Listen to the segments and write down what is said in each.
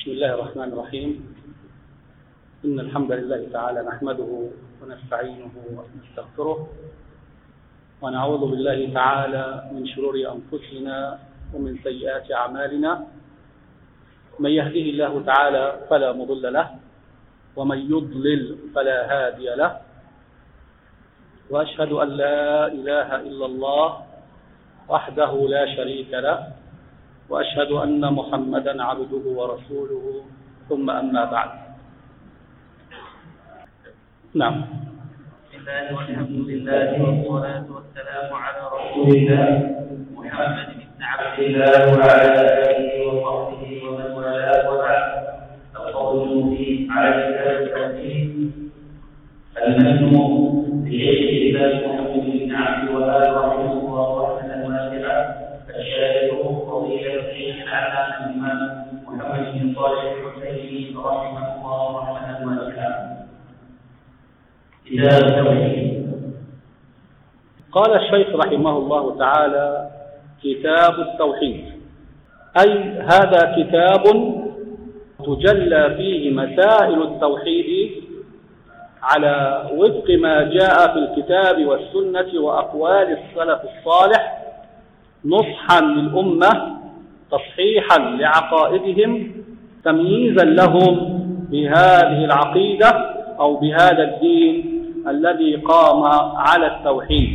بسم الله الرحمن الرحيم. إن الحمد لله تعالى نحمده ونستعينه ونستغفره ونعوذ بالله تعالى من شرور أنفسنا ومن سيئات أعمالنا. من يهده الله تعالى فلا مضل له ومن يضلل فلا هادي له، وأشهد أن لا إله إلا الله وحده لا شريك له، وأشهد أن محمدا عبده ورسوله، ثم أما بعد. نعم. بسم الله والحمد لله والصلاة والسلام على رسول الله محمد بن عبد الله وعلى آله وصحبه ومن والاه، وبعد. القول المبين على كتاب التوحيد المسموع بشيخ الإسلام محمد بن عبد الوهاب رحمه الله رحمة واسعة، الشارح فضيلة الشيخ العلامة الإمام محمد بن صالح الحسيني رحمه الله رحمة واسعة. كتاب التوحيد. قال الشيخ رحمه الله تعالى: كتاب التوحيد، أي هذا كتاب تجلى فيه مسائل التوحيد على وفق ما جاء في الكتاب والسنة وأقوال السلف الصالح، نصحا للأمة، تصحيحا لعقائدهم، تمييزا لهم بهذه العقيدة أو بهذا الدين الذي قام على التوحيد.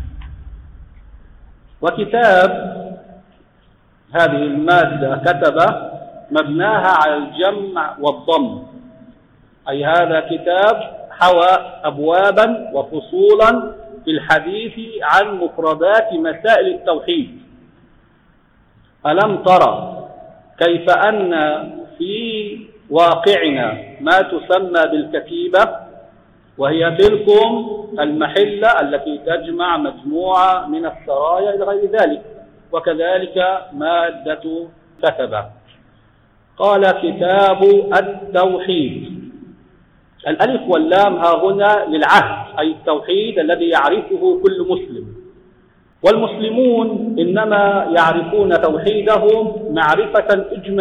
وكتاب هذه المادة كتب مبناها على الجمع والضم، أي هذا كتاب حوى أبوابا وفصولا في الحديث عن مفردات مسائل التوحيد. ألم ترى كيف أن في واقعنا ما تسمى بالكتيبة، وهي تلكم المحلة التي تجمع مجموعة من السرايا إلى غير ذلك، وكذلك مادة كتبة. قال: كتاب التوحيد. الألف واللام ها هنا للعهد، أي التوحيد الذي يعرفه كل مسلم، والمسلمون إنما يعرفون توحيدهم معرفة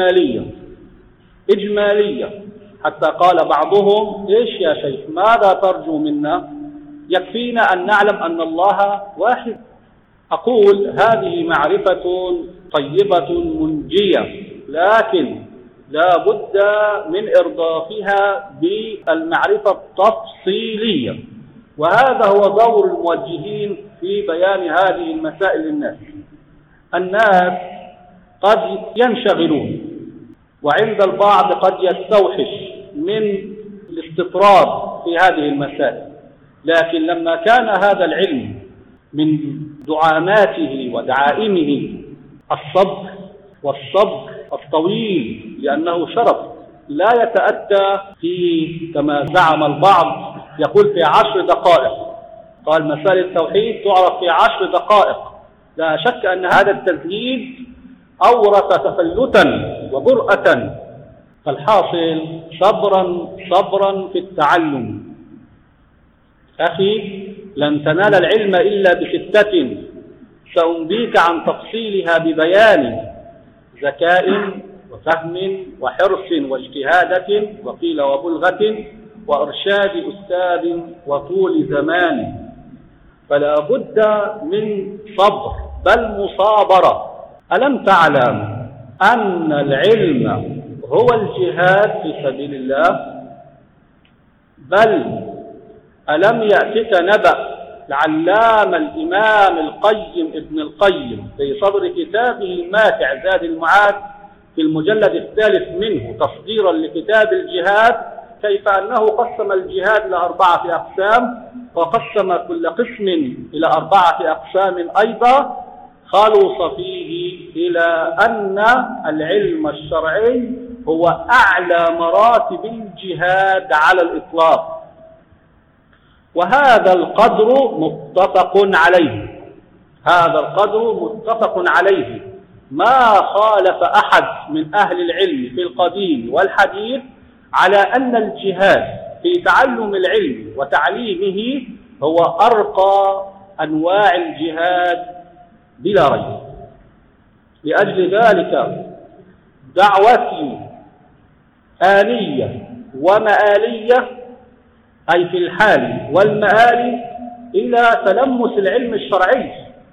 إجمالية، حتى قال بعضهم: إيش يا شيخ، ماذا ترجو منا؟ يكفينا أن نعلم أن الله واحد. أقول: هذه معرفة طيبة منجية، لكن لا بد من إرضافها بالمعرفة التفصيلية، وهذا هو دور الموجهين في بيان هذه المسائل للناس. الناس قد ينشغلون، وعند البعض قد يستوحش من الاستطراد في هذه المسائل، لكن لما كان هذا العلم من دعاماته ودعائمه الصبر الطويل، لأنه شرف لا يتأتى في كما زعم البعض يقول في 10 دقائق. قال: مسائل التوحيد تعرف في 10 دقائق. لا شك أن هذا التزهيد أورث تفلتا وجرأة، فالحاصل صبرا في التعلم. أخي، لن تنال العلم إلا ب6 سأنبيك عن تفصيلها ببيان: ذكاء وفهم وحرص واجتهادة وقيل وبلغة وإرشاد أستاذ وطول زمان. فلا بد من صبر، بل مصابرة. ألم تعلم أن العلم هو الجهاد في سبيل الله؟ بل ألم يأتك نبأ العلامة الإمام القيم ابن القيم في صدر كتابه الماتع زاد المعاد في المجلد الثالث منه تصديرا لكتاب الجهاد، كيف أنه قسم الجهاد إلى 4 أقسام، وقسم كل قسم إلى 4 أقسام أيضا، خلص فيه إلى أن العلم الشرعي هو أعلى مراتب الجهاد على الإطلاق. وهذا القدر متفق عليه، ما خالف أحد من أهل العلم في القديم والحديث على أن الجهاد في تعلم العلم وتعليمه هو أرقى أنواع الجهاد بلا ريب. لأجل ذلك دعوتي آلية ومآلية، أي في الحال والمآل، إلا تلمس العلم الشرعي.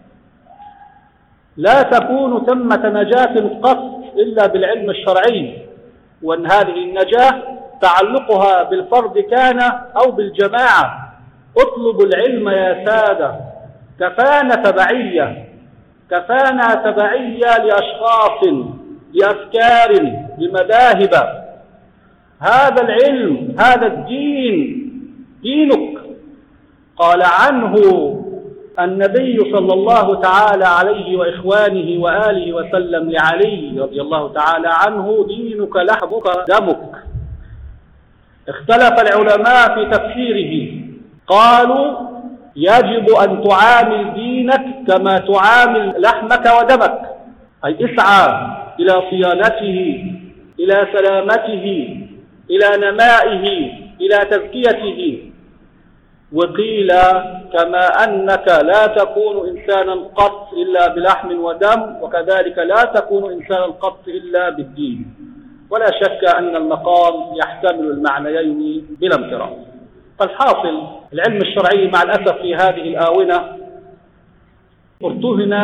لا تكون ثمة نجاة قط إلا بالعلم الشرعي، وأن هذه النجاة تعلقها بالفرد كان أو بالجماعة. اطلبوا العلم يا سادة، كفانا تبعية لأشخاص، لأفكار، لمذاهب. هذا العلم، هذا الدين دينك. قال عنه النبي صلى الله تعالى عليه وإخوانه وآله وسلم لعلي رضي الله تعالى عنه: دينك لحمك دمك. اختلف العلماء في تفسيره، قالوا: يجب أن تعامل دينك كما تعامل لحمك ودمك، أي اسعى إلى صيانته، إلى سلامته، إلى نمائه، إلى تزكيته. وقيل: كما أنك لا تكون إنسانا قط إلا بلحم ودم، وكذلك لا تكون إنسانا قط إلا بالدين. ولا شك أن المقام يحتمل المعنيين بلا امتراء. فالحاصل، العلم الشرعي مع الأسف في هذه الآونة ارتهن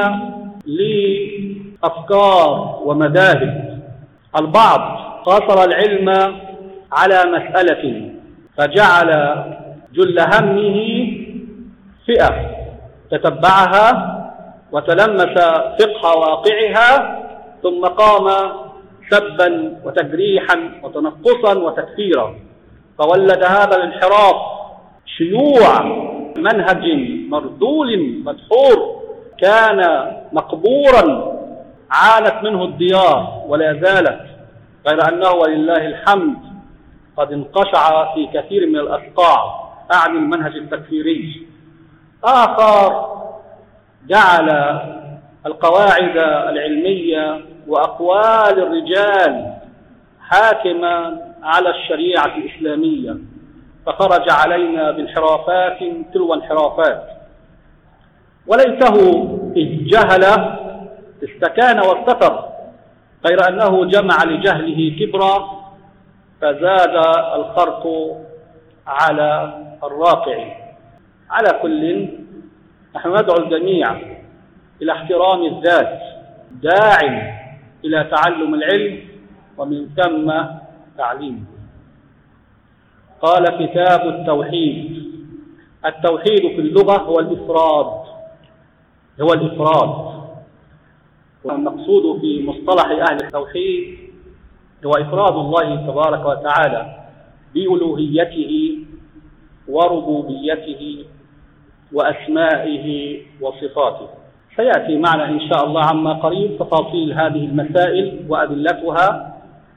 لأفكار ومذاهب. البعض قاصر العلم على مسألة، فجعل جل همه فئة تتبعها وتلمس فقه واقعها، ثم قام سبا وتجريحا وتنقصا وتكفيرا، فولد هذا الانحراف شيوع منهج مردول مدحور كان مقبورا عانت منه الديار ولا زالت، غير أنه ولله الحمد قد انقشع في كثير من الأصقاع، أعني المنهج التكفيري. آخر جعل القواعد العلمية وأقوال الرجال حاكما على الشريعة الإسلامية، فخرج علينا بانحرافات تلو انحرافات. وليته إذ جهل استكان واستتر، غير أنه جمع لجهله كبرا فزاد الخرق على الراقع. على كل، نحن ندعو الجميع إلى احترام الذات، داع إلى تعلم العلم ومن ثم تعليمه. قال: كتاب التوحيد. التوحيد في اللغة هو الإفراد، والمقصود في مصطلح أهل التوحيد هو إفراد الله تبارك وتعالى بألوهيته وربوبيته وأسمائه وصفاته. سيأتي معنا إن شاء الله عما قريب تفاصيل هذه المسائل وأدلتها.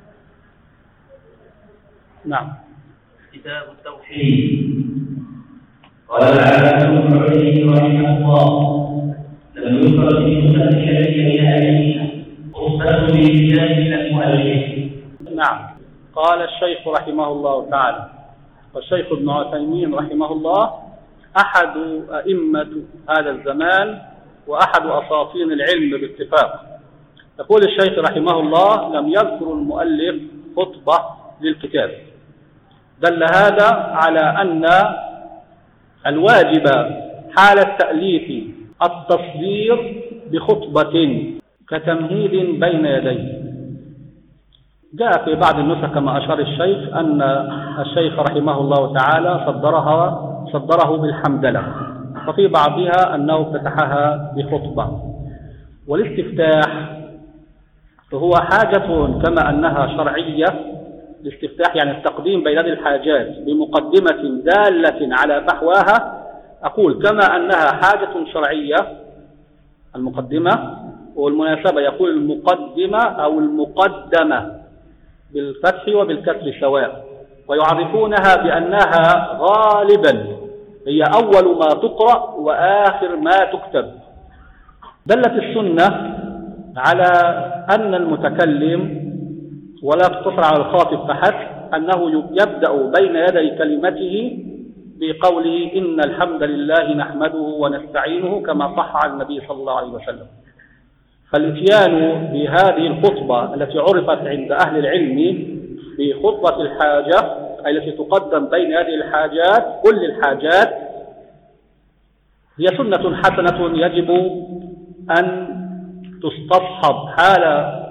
نعم. كتاب التوحيد. قال العلامة ابن عثيمين رحمه الله: لم يذكر في سنة الشريعة إلى خطبة برجال المؤلف. نعم. قال الشيخ رحمه الله تعالى، والشيخ ابن عثيمين رحمه الله أحد أئمة هذا الزمان وأحد أساطين العلم باتفاق. يقول الشيخ رحمه الله: لم يذكر المؤلف خطبة للكتاب. دل هذا على أن الواجب حال التأليف التصدير بخطبة كتمهيد بين يديه. جاء في بعض النسخ كما أشار الشيخ أن الشيخ رحمه الله تعالى صدره بالحمدلة، وفي بعضها أنه افتتحها بخطبة. والاستفتاح فهو حاجة كما أنها شرعية. الاستفتاح يعني التقديم بين يدي الحاجات بمقدمة دالة على فحواها. أقول كما أنها حاجة شرعية المقدمة، والمناسبة يقول المقدمة أو المقدمة بالفتح وبالكسر سواء، ويعرفونها بأنها غالبا هي أول ما تقرأ وآخر ما تكتب. دلت السنة على أن المتكلم، ولا تقتصر على الخاطب فحسب، أنه يبدأ بين يدي كلمته بقوله: إن الحمد لله نحمده ونستعينه، كما صح عن النبي صلى الله عليه وسلم. فالاتيان بهذه الخطبة التي عرفت عند أهل العلم بخطبة الحاجة أي التي تقدم بين هذه الحاجات كل الحاجات هي سنة حسنة يجب أن تستصحب حال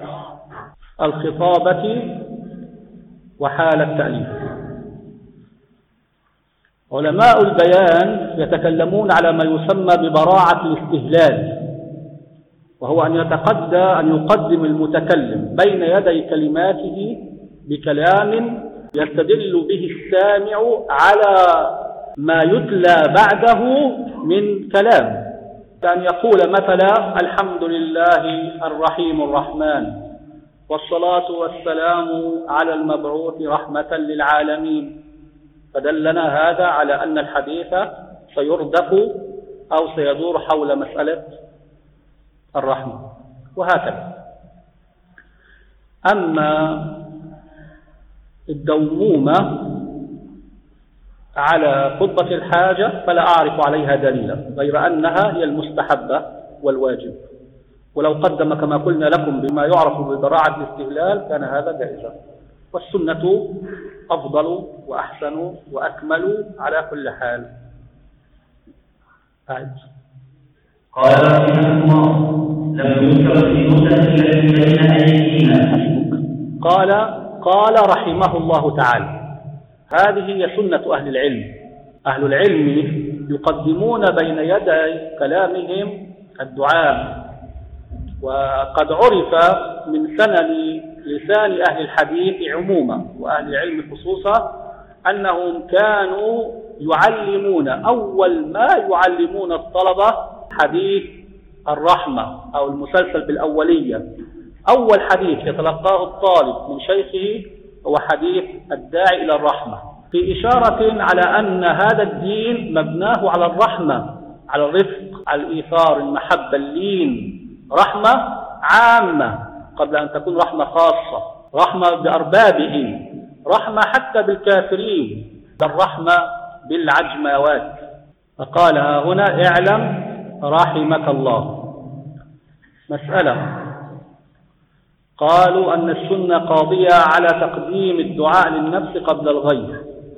الخطابة وحال التأليف. علماء البيان يتكلمون على ما يسمى ببراعة الاستهلال، وهو أن يقدم المتكلم بين يدي كلماته بكلام يستدل به السامع على ما يتلى بعده من كلام، كأن يقول مثلا الحمد لله الرحيم الرحمن والصلاة والسلام على المبعوث رحمة للعالمين، فدلنا هذا على أن الحديث سيردف أو سيدور حول مسألة الرحمة، وهكذا. أما الدومومة على خطبة الحاجة فلا أعرف عليها دليلا غير أنها هي المستحبة والواجب، ولو قدم كما قلنا لكم بما يعرف ببراعة الاستهلال كان هذا جائزا، والسنة أفضل وأحسن وأكمل على كل حال. قال رحمه الله لم يذكر في نسخ التي بين أيدينا. قال رحمه الله تعالى هذه هي سنة أهل العلم. أهل العلم يقدمون بين يدي كلامهم الدعاء، وقد عرف من سنن لسان أهل الحديث عموما وأهل العلم خصوصا أنهم كانوا يعلمون أول ما يعلمون الطلبة حديث الرحمة أو المسلسل بالأولية. أول حديث يتلقاه الطالب من شيخه هو حديث الداعي إلى الرحمة، في إشارة على أن هذا الدين مبناه على الرحمة، على الرفق، على الإيثار، المحبة، اللين، رحمة عامة قبل أن تكون رحمة خاصة، رحمة بأربابه، رحمة حتى بالكافرين، الرحمة بالعجماوات. فقال هنا اعلم رحمك الله. مسألة قالوا أن السنة قاضية على تقديم الدعاء للنفس قبل الغير،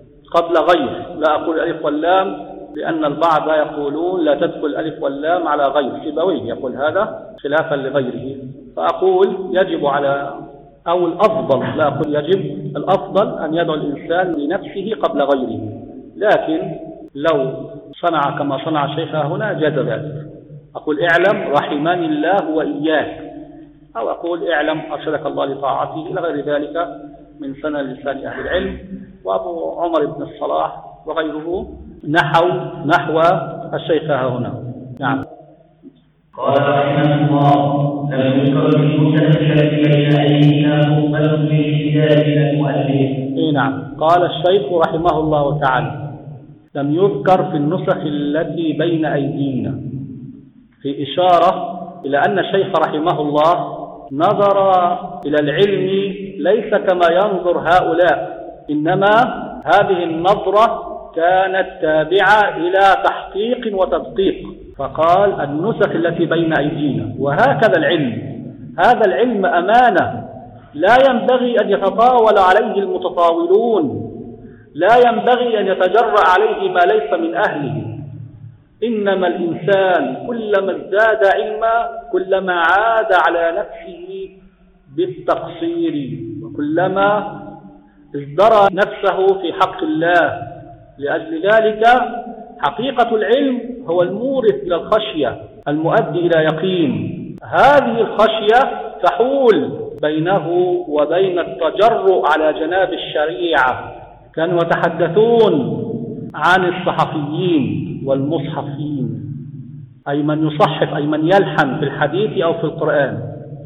لا أقول الألف واللام لأن البعض يقولون لا تدخل الألف واللام على غير، سيبويه يقول هذا خلافا لغيره، فأقول يجب على أو الأفضل، لا أقول يجب، الأفضل أن يدعو الإنسان لنفسه قبل غيره، لكن لو صنع كما صنع شيخنا هنا جاز ذلك. أقول اعلم رحمني الله وإياك، أو أقول اعلم أرشدك الله لطاعته، إلى غير ذلك من سنن لسان أهل العلم. وأبو عمر بن الصلاح وغيره نحو الشيخ هنا. نعم. قال رحمه الله لم يذكر في نسخ التي بين أيدينا خطبة في كتاب المؤلف. نعم. قال الشيخ رحمه الله تعالى لم يذكر في النسخ التي بين أيدينا، في إشارة إلى أن الشيخ رحمه الله نظر إلى العلم ليس كما ينظر هؤلاء، إنما هذه النظرة كانت تابعة إلى تحقيق وتدقيق، فقال النسخ التي بين أيدينا. وهكذا العلم، هذا العلم أمانة لا ينبغي أن يتطاول عليه المتطاولون، لا ينبغي أن يتجرأ عليه ما ليس من أهله. إنما الإنسان كلما ازداد علما كلما عاد على نفسه بالتقصير، وكلما ازدرى نفسه في حق الله. لأجل ذلك حقيقة العلم هو المورث إلى الخشية، المؤدي إلى يقين. هذه الخشية تحول بينه وبين التجرؤ على جناب الشريعة. كانوا يتحدثون عن الصحفيين والمصحفين، أي من يصحف، أي من يلحن في الحديث أو في القرآن.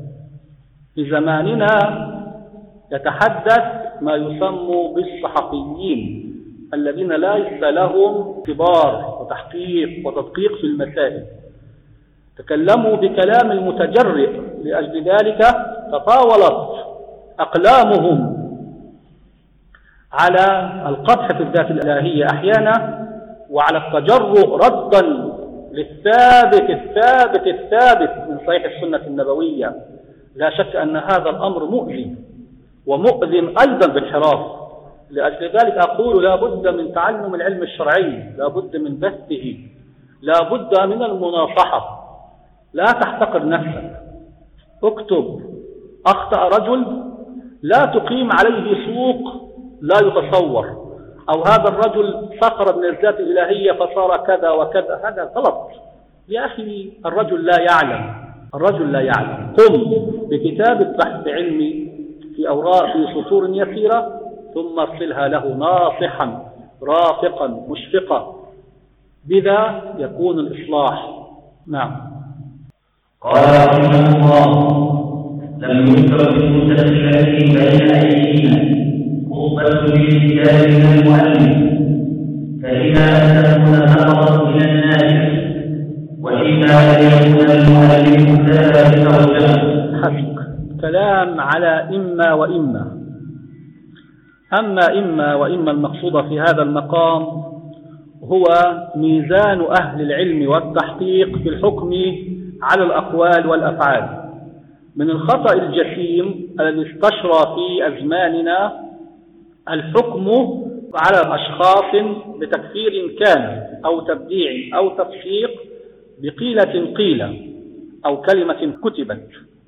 في زماننا يتحدث ما يسمى بالصحفيين الذين ليس لهم اعتبار وتحقيق وتدقيق في المسائل، تكلموا بكلام المتجرئ. لأجل ذلك تطاولت أقلامهم على القدح في الذات الإلهية أحيانا، وعلى التجرؤ ردا للثابت من صحيح السنة النبوية. لا شك أن هذا الأمر مؤذي ومؤذن أيضا بانحراف. لأجل ذلك أقول لا بد من تعلم العلم الشرعي، لا بد من بثه، لا بد من المناصحة. لا تحتقر نفسك، اكتب أخطأ رجل لا تقيم عليه سوق لا يتصور، أو هذا الرجل سخر من الذات الإلهية فصار كذا وكذا، هذا غلط يا أخي. الرجل لا يعلم، الرجل لا يعلم. قم بكتابة بحث علمي في أوراق في سطور يسيرة، ثم ارسلها له ناصحا رافقا مشفقا، بذا يكون الإصلاح. نعم. قال رحمه الله: لم يذكر في المتكلم بين أيدينا خطبة بالكتاب من المؤلف، فإما أن تكون فقط من الناس، وإما أن يكون المؤلف ذا بتوجه. حسب كلام على إما وإما. أما إما وإما المقصود في هذا المقام هو ميزان أهل العلم والتحقيق في الحكم على الأقوال والأفعال. من الخطأ الجسيم الذي استشرى في أزماننا الحكم على أشخاص بتكفير كان أو تبديع أو تفسيق بقيلة قيلة أو كلمة كتبت.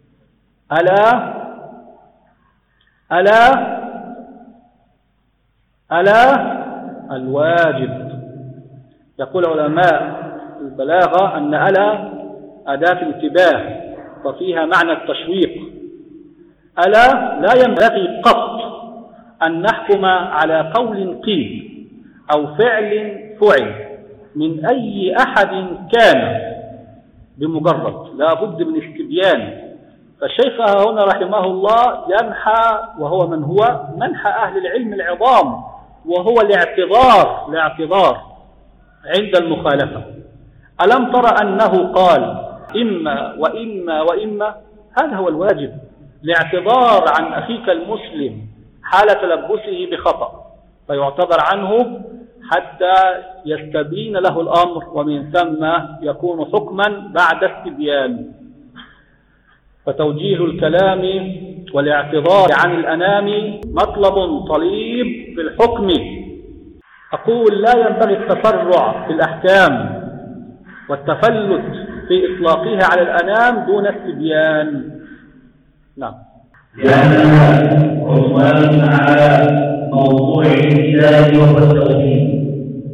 ألا الواجب. يقول علماء البلاغة أن ألا أداة انتباه وفيها معنى التشويق. ألا لا ينبغي قط أن نحكم على قول قيل أو فعل فعل من أي أحد كان بمجرد، لا بد من استبيان. فالشيخ هنا رحمه الله ينحى، وهو من هو منحى أهل العلم العظام، وهو الاعتذار عند المخالفة. ألم ترى أنه قال إما وإما وإما؟ هذا هو الواجب، الاعتذار عن أخيك المسلم حال تلبسه بخطأ، فيعتذر عنه حتى يستبين له الأمر، ومن ثم يكون حكما بعد استبيان. فتوجيه الكلام والاعتذار عن الأنام مطلب طليب في الحكم. أقول لا ينبغي التسرع في الأحكام والتفلت في إطلاقها على الأنام دون استبيان. نعم. لأنها عنوان على موضوع الكتاب وهو التوحيد.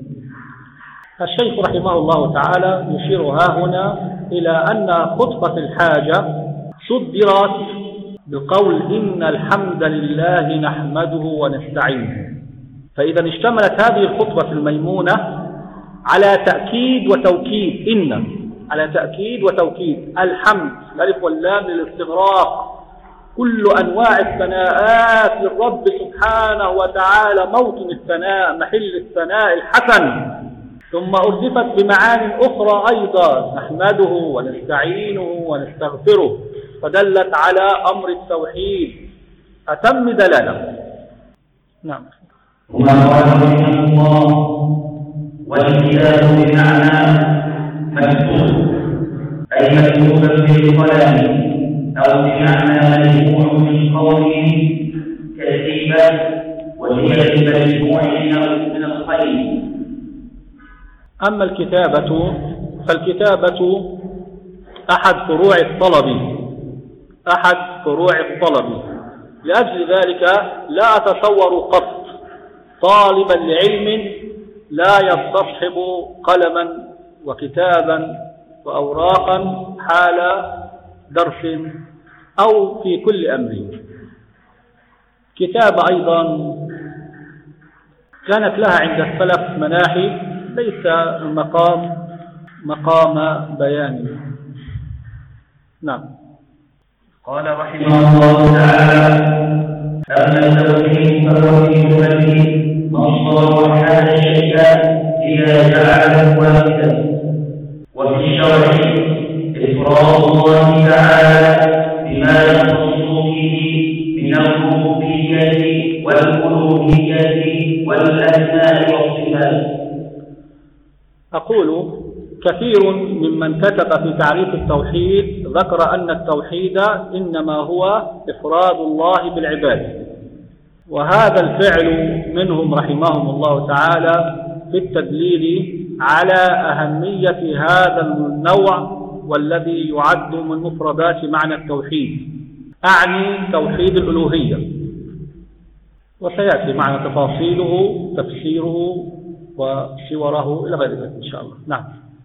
الشيخ رحمه الله تعالى يشير هنا إلى أن خطبة الحاجة صدرت بقول إن الحمد لله نحمده ونستعينه. فإذا اشتملت هذه الخطبة الميمونة على تأكيد وتوكيد، على تأكيد وتوكيد الحمد، الألف واللام للاستغراق، كل أنواع الثناءات للرب سبحانه وتعالى، موطن الثناء، محل الثناء الحسن. ثم أردفت بمعاني أخرى أيضا، نحمده ونستعينه ونستغفره، فدلت على أمر التوحيد أتم دلالة. نعم. وما قال رحمه الله: والكتاب بمعنى مكتوب، أي مكتوبا بالقلم، أو بمعنى مجموع من قوله كتيبة، وهي المجموع من الخير. أما الكتابة فالكتابة أحد فروع الطلب. لأجل ذلك لا أتصور قط طالبا لعلم لا يستصحب قلما وكتابا وأوراقا حال درس أو في كل أمر. كتابة أيضا كانت لها عند السلف مناحي، ليس مقام بيان. نعم. قال رحمه الله تعالى: أما التوحيد فهو في جملته مصدر وحاد الشيء إذا جعله واحدا، وفي الشرع إفراد الله تعالى بما يخص به من الربوبية والألوهية والأسماء والصفات. أقول كثير ممن كتب في تعريف التوحيد ذكر أن التوحيد إنما هو إفراد الله بالعبادة، وهذا الفعل منهم رحمهم الله تعالى في التدليل على أهمية هذا النوع والذي يعد من مفردات معنى التوحيد، أعني توحيد الألوهية، وسيأتي معنا تفاصيله تفسيره وصوره إلى غير ذلك إن شاء الله. نعم.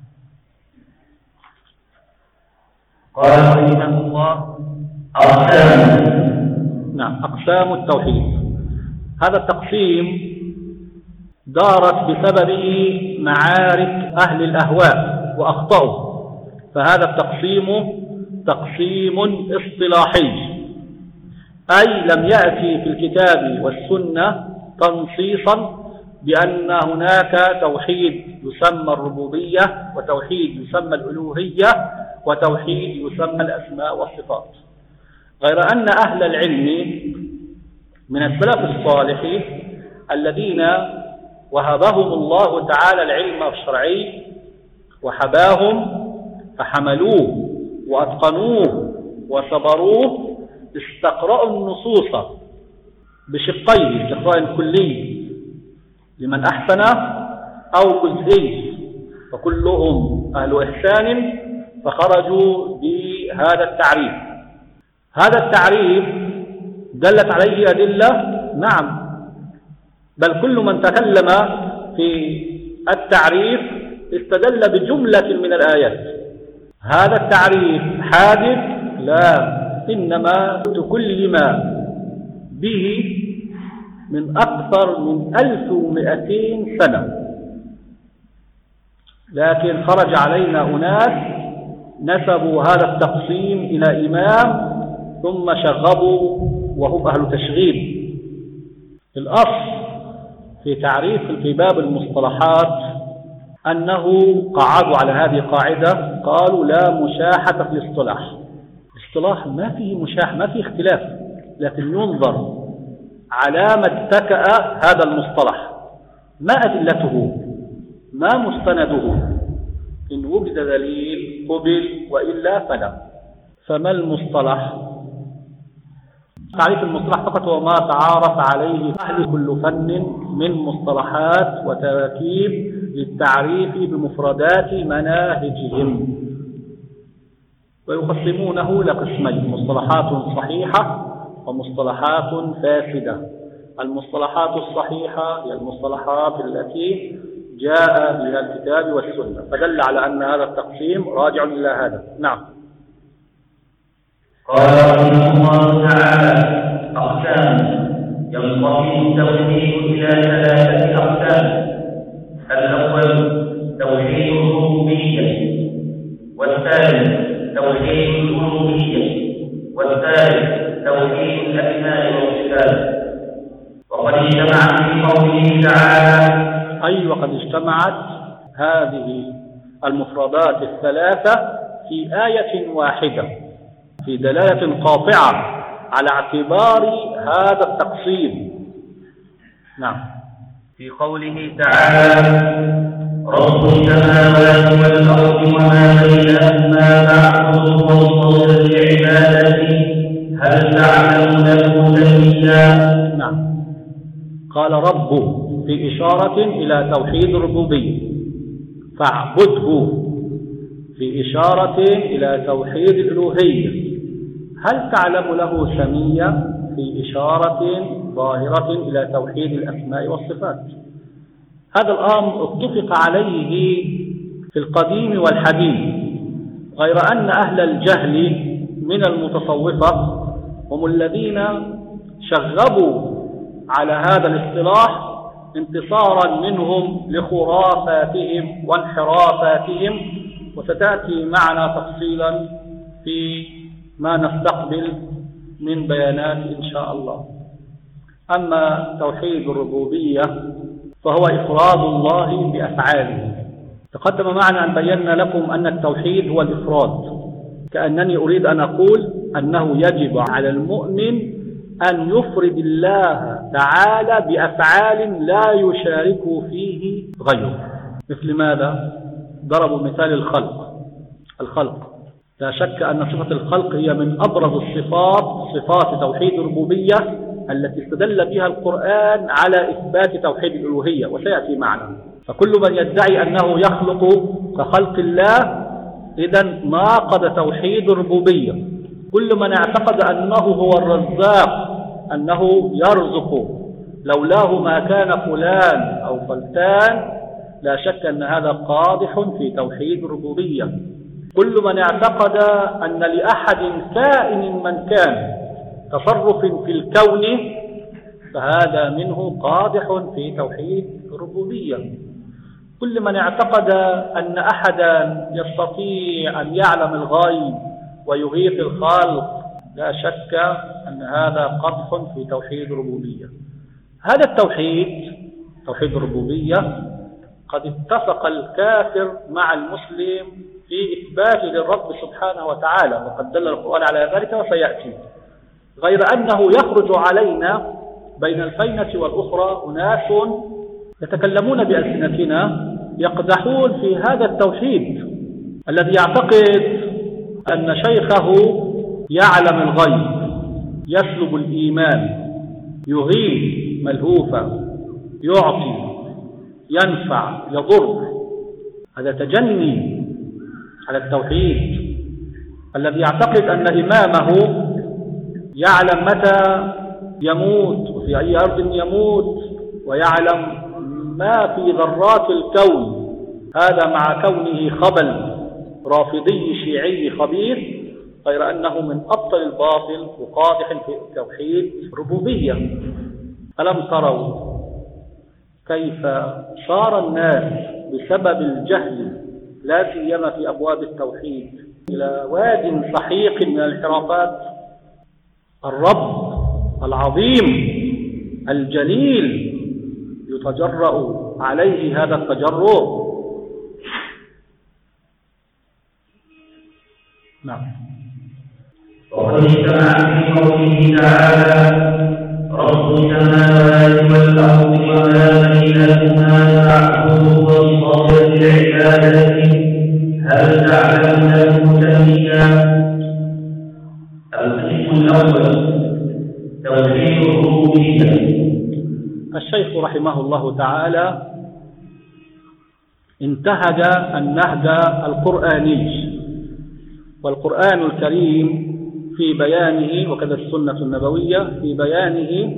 قال رحمه الله: نعم، أقسام التوحيد. هذا التقسيم دارت بسببه معارك أهل الأهواء وأخطأوا، فهذا التقسيم تقسيم اصطلاحي، أي لم يأتي في الكتاب والسنة تنصيصا بأن هناك توحيد يسمى الربوبية، وتوحيد يسمى الألوهية، وتوحيد يسمى الأسماء والصفات، غير أن أهل العلم من السلف الصالح الذين وهبهم الله تعالى العلم الشرعي وحباهم فحملوه وأتقنوه وصبروه، استقرأوا النصوص بشقين: استقراء كلي لمن أحسن أو جزئي، وكلهم أهل إحسان، فخرجوا بهذا التعريف. هذا التعريف دلت عليه أدلة، نعم، بل كل من تكلم في التعريف استدل بجملة من الآيات. هذا التعريف حادث؟ لا، إنما تكلم به من أكثر من 1200 سنة، لكن خرج علينا أناس نسبوا هذا التقسيم إلى إمام ثم شغبوا وهم أهل تشغيب. الأصل في تعريف في باب المصطلحات أنه قعدوا على هذه القاعدة، قالوا: لا مشاحة في الاصطلاح. الاصطلاح ما فيه مشاح، ما فيه اختلاف، لكن ينظر على ما اتكأ هذا المصطلح، ما أدلته، ما مستنده، إن وجد دليل قبل وإلا فلا. فما المصطلح؟ تعريف المصطلح فقط هو ما تعارف عليه أهل كل فن من مصطلحات وتركيب للتعريف بمفردات مناهجهم، ويقسمونه لقسمين: مصطلحات صحيحة ومصطلحات فاسدة. المصطلحات الصحيحة هي المصطلحات التي جاء بها الكتاب والسنة، فدل على أن هذا التقسيم راجع إلى هذا. نعم. قال رحمه الله تعالى: أقسام. ينقسم التوحيد إلى 3 أقسام: الأول توحيد الربوبية، والثاني توحيد الألوهية، والثالث توحيد الأسماء والصفات. وقد اجتمعت في قوله تعالى، أي وقد اجتمعت هذه المفردات الثلاثة في آية واحدة، في دلالة قاطعة على اعتبار هذا التقسيم. نعم. في قوله تعالى: رب السماوات والأرض وما بينهما فاعبده واصطبر لعبادته هل تعلم له سميا. نعم. قال رب في إشارة إلى توحيد الربوبية، فاعبده في إشارة إلى توحيد الألوهية، هل تعلم له سميا في إشارة ظاهرة إلى توحيد الأسماء والصفات. هذا الأمر اتفق عليه في القديم والحديث، غير أن أهل الجهل من المتصوفة هم الذين شغبوا على هذا الاصطلاح انتصارا منهم لخرافاتهم وانحرافاتهم، وستأتي معنا تفصيلا في ما نستقبل من بيانات إن شاء الله. أما توحيد الربوبية فهو إفراد الله بأفعاله. تقدم معنا أن بينا لكم أن التوحيد هو الإفراد، كأنني أريد أن أقول أنه يجب على المؤمن أن يفرد الله تعالى بأفعال لا يشارك فيه غيره. مثل ماذا؟ ضربوا مثال الخلق. لا شك أن صفة الخلق هي من أبرز الصفات، صفات توحيد الربوبية، التي استدل بها القرآن على إثبات توحيد الألوهية، وسيأتي معنا. فكل من يدعي أنه يخلق كخلق الله إذن ناقض توحيد الربوبية. كل من اعتقد أنه هو الرزاق، أنه يرزق، لولاه ما كان فلان أو فلتان، لا شك أن هذا قادح في توحيد الربوبية. كل من اعتقد أن لأحد كائن من كان تصرف في الكون فهذا منه قادح في توحيد الربوبية. كل من اعتقد أن أحدا يستطيع أن يعلم الغيب ويغيث الخلق لا شك أن هذا قدح في توحيد الربوبية. هذا التوحيد، توحيد الربوبية، قد اتفق الكافر مع المسلم في إثبات للرب سبحانه وتعالى، وقد دل القرآن على ذلك وسيأتي. غير أنه يخرج علينا بين الفينة والأخرى أناس يتكلمون بألسنتنا يقدحون في هذا التوحيد، الذي يعتقد أن شيخه يعلم الغيب، يسلب الإيمان، يغيث ملهوفا، يعطي، ينفع، يضر. هذا تجني على التوحيد. الذي يعتقد أن إمامه يعلم متى يموت وفي أي أرض يموت، ويعلم ما في ذرات الكون، هذا مع كونه خبل رافضي شيعي خبيث، غير أنه من أبطل الباطل وقادح في توحيد الربوبية. ألم تروا كيف صار الناس بسبب الجهل، لا سيما في أبواب التوحيد، إلى واد سحيق من الانحرافات؟ الرب العظيم الجليل يتجرأ عليه هذا التجرؤ. نعم. وقد اجتمع في قوله تعالى: رب السماوات والأرض وما بينهما فاعبده واصطبر لعبادته هل تعلم له سميا. القسم الأول توحيد الربوبية. الشيخ رحمه الله تعالى انتهج النهج القرآني، والقرآن الكريم في بيانه وكذا السنة النبوية في بيانه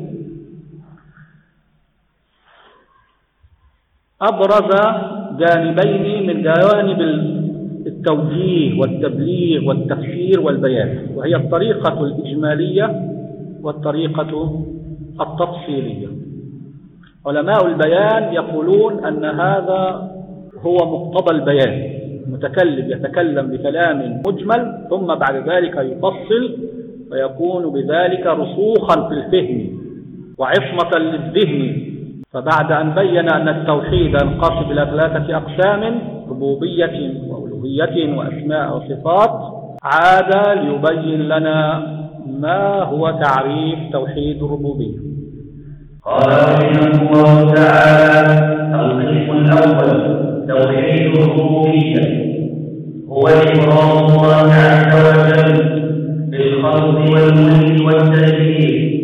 أبرز جانبين من جوانب التوجيه والتبليغ والتفسير والبيان، وهي الطريقة الإجمالية والطريقة التفصيلية. علماء البيان يقولون أن هذا هو مقتضى البيان، المتكلم يتكلم بكلام مجمل ثم بعد ذلك يفصل، ويكون بذلك رسوخا في الفهم وعصمة للذهن. فبعد أن بين أن التوحيد ينقسم إلى 3 أقسام: ربوبية وألوهية وأسماء وصفات، عاد ليبين لنا ما هو تعريف توحيد الربوبية. قال رحمه الله تعالى: القسم الأول توحيد الربوبية هو إقرار الله عز وجل بالخلق والملك والتدبير.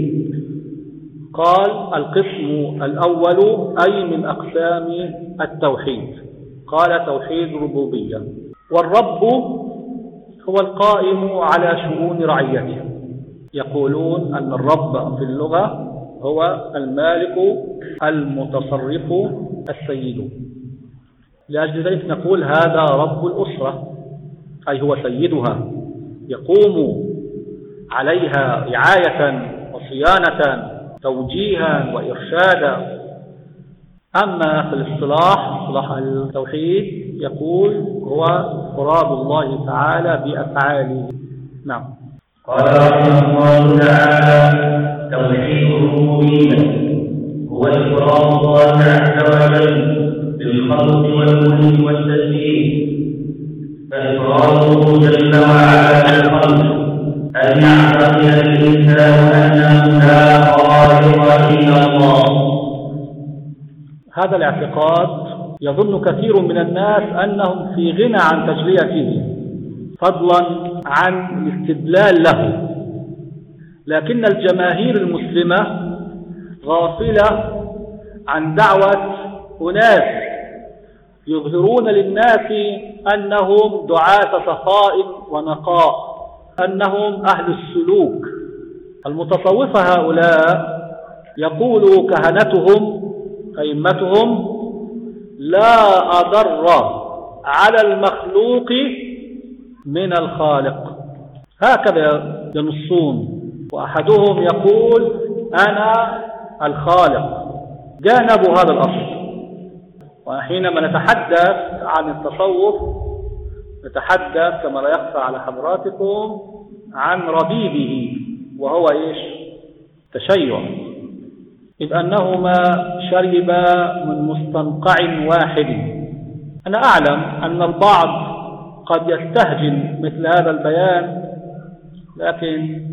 قال القسم الأول أي من أقسام التوحيد، قال توحيد الربوبية. والرب هو القائم على شؤون رعيته. يقولون أن الرب في اللغة هو المالك المتصرف السيد. لأجل ذلك نقول هذا رب الأسرة، أي هو سيدها، يقوم عليها رعاية وصيانة، توجيها وإرشادا. أما في الاصطلاح، اصطلاح التوحيد، يقول هو إفراد الله تعالى بأفعاله. نعم. قال رحمه الله تعالى: توحيد الربوبية هو إفراد الله عز وجل بالخلق والملك والتدبير. فإفراده جل وعلا بالخلق أن يعتقد الإنسان أنه لا خالق إلا الله. هذا الاعتقاد يظن كثير من الناس أنهم في غنى عن تجليته، فضلا عن الاستدلال له. لكن الجماهير المسلمة غافلة عن دعوة أناس يظهرون للناس أنهم دعاة صفاء ونقاء، أنهم أهل السلوك. المتصوفة هؤلاء يقول كهنتهم أئمتهم: لا أضر على المخلوق من الخالق. هكذا ينصون. وأحدهم يقول: أنا الخالق. جانبوا هذا الأصل. وحينما نتحدث عن التصوف نتحدث كما لا يخفى على حضراتكم عن ربيبه، وهو إيش؟ تشيع، إذ أنهما شربا من مستنقع واحد. أنا أعلم أن البعض قد يستهجن مثل هذا البيان، لكن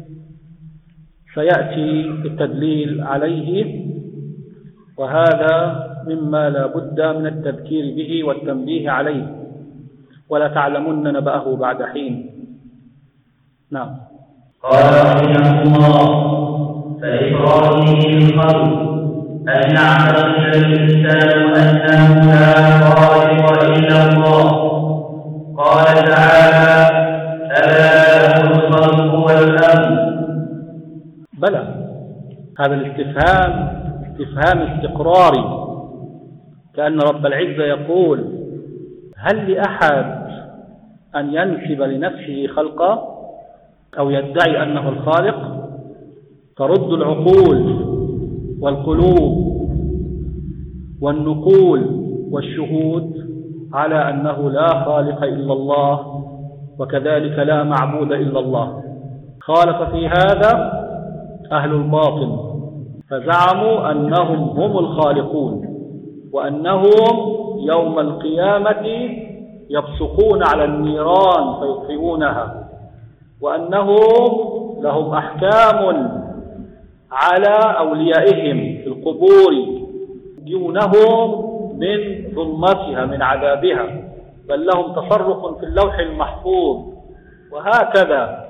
سيأتي التدليل عليه، وهذا مما لا بد من التذكير به والتنبيه عليه، ولا تعلمن نبأه بعد حين. نعم. قال رحمه الله: فإفراده بالقلب أن يعتقد الإنسان أنه لا خالق إلا الله. قال تعالى: ألا له الخلق والأمر. بلى، هذا الاستفهام استفهام استقراري، كأن رب العزة يقول: هل لأحد أن ينسب لنفسه خلقا أو يدعي أنه الخالق؟ ترد العقول والقلوب والنقول والشهود على أنه لا خالق إلا الله، وكذلك لا معبود إلا الله. خالف في هذا أهل الباطن، فزعموا أنهم هم الخالقون، وأنهم يوم القيامة يبصقون على النيران فيطفئونها، وأنهم لهم أحكام على أوليائهم في القبور دونهم من ظلمتها من عذابها، بل لهم تصرف في اللوح المحفوظ. وهكذا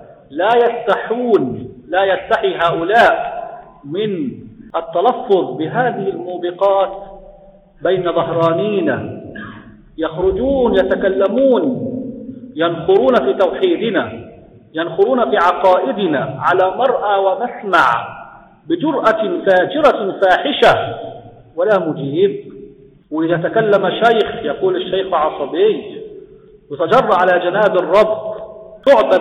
لا يستحي هؤلاء من التلفظ بهذه الموبقات بين ظهرانينا، يخرجون يتكلمون ينخرون في توحيدنا، ينخرون في عقائدنا على مرأى ومسمع بجرأة فاجرة فاحشة، ولا مجيب. وإذا تكلم شيخ يقول الشيخ عصبي، يتجرأ على جناب الرب، تعبد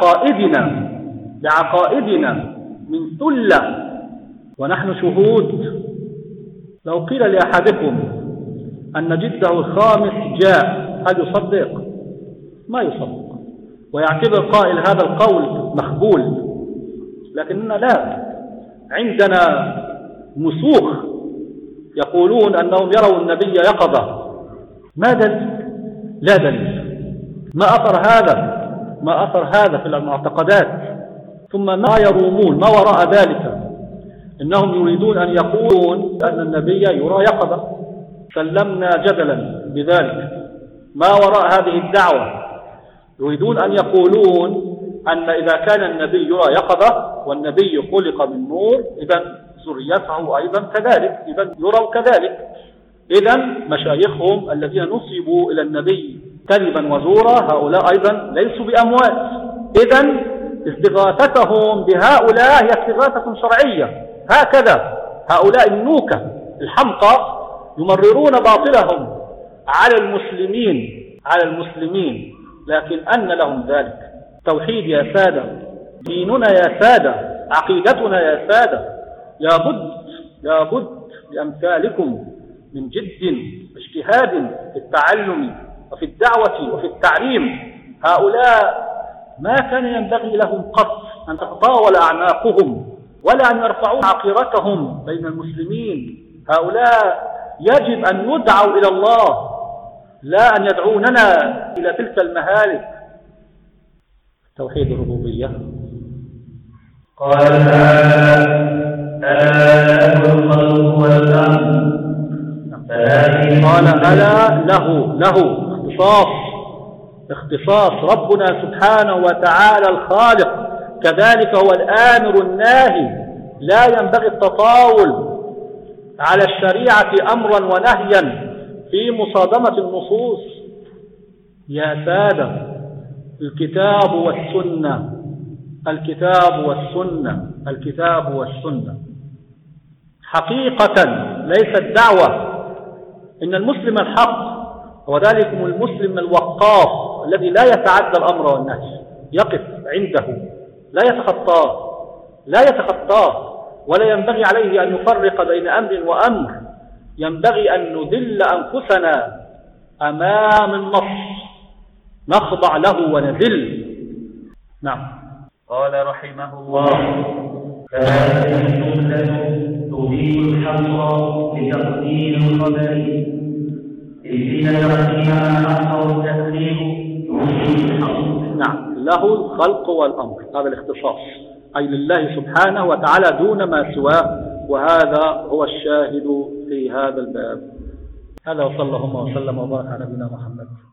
بعقائدنا من ثلة، ونحن شهود. لو قيل لأحدكم أن جده الخامس جاء، هل يصدق؟ ما يصدق، ويعتبر قائل هذا القول مخبول. لكننا لا، عندنا مسوخ يقولون أنهم يروا النبي يقظة. ما دليل؟ لا دليل. ما أثر هذا في المعتقدات؟ ثم ما يرومون ما وراء ذلك؟ إنهم يريدون أن يقولون أن النبي يرى يقظة. سلمنا جدلا بذلك. ما وراء هذه الدعوة؟ يريدون أن يقولون أن إذا كان النبي يرى يقظة والنبي خلق من نور، إذن ذريته أيضا كذلك، إذن يروا كذلك. إذن مشايخهم الذين نصبوا إلى النبي كذبا وزورا هؤلاء أيضا ليسوا بأموات. إذن استغاثتهم بهؤلاء هي استغاثة شرعية. هكذا هؤلاء النوكة الحمقى يمررون باطلهم على المسلمين، لكن أن لهم ذلك. توحيد يا سادة، ديننا يا سادة، عقيدتنا يا سادة. لابد لأمثالكم من جد واجتهاد في التعلم وفي الدعوة وفي التعليم. هؤلاء ما كان ينبغي لهم قط أن تتطاول أعناقهم ولا أن يرفعوا عقيرتهم بين المسلمين. هؤلاء يجب أن يدعوا إلى الله، لا أن يدعوننا إلى تلك المهالك. توحيد الربوبية. قال تعالى: ألا له الخلق والأمر. قال ألا له اختصاص ربنا سبحانه وتعالى الخالق كذلك هو الآمر الناهي، لا ينبغي التطاول على الشريعة أمرا ونهيا في مصادمة النصوص. يا سادة، الكتاب والسنة، الكتاب والسنة، الكتاب والسنة حقيقة ليست دعوة. إن المسلم الحق هو ذلك المسلم الوقاف الذي لا يتعدى الأمر والنهي، يقف عنده لا يتخطاه، ولا ينبغي عليه أن يفرق بين أمر وأمر. ينبغي أن نذل أنفسنا أمام النص، نخضع له ونذل. نعم. قال رحمه الله: فهذه الجملة تفيد الحصر لتقديم الخبر، إذ تقديم ما أخر التأخير يفيد الحصر. نعم، له الخلق والأمر، هذا الاختصاص، أي لله سبحانه وتعالى دون ما سواه، وهذا هو الشاهد في هذا الباب. هذا وصلى الله وسلم وبارك على نبينا محمد.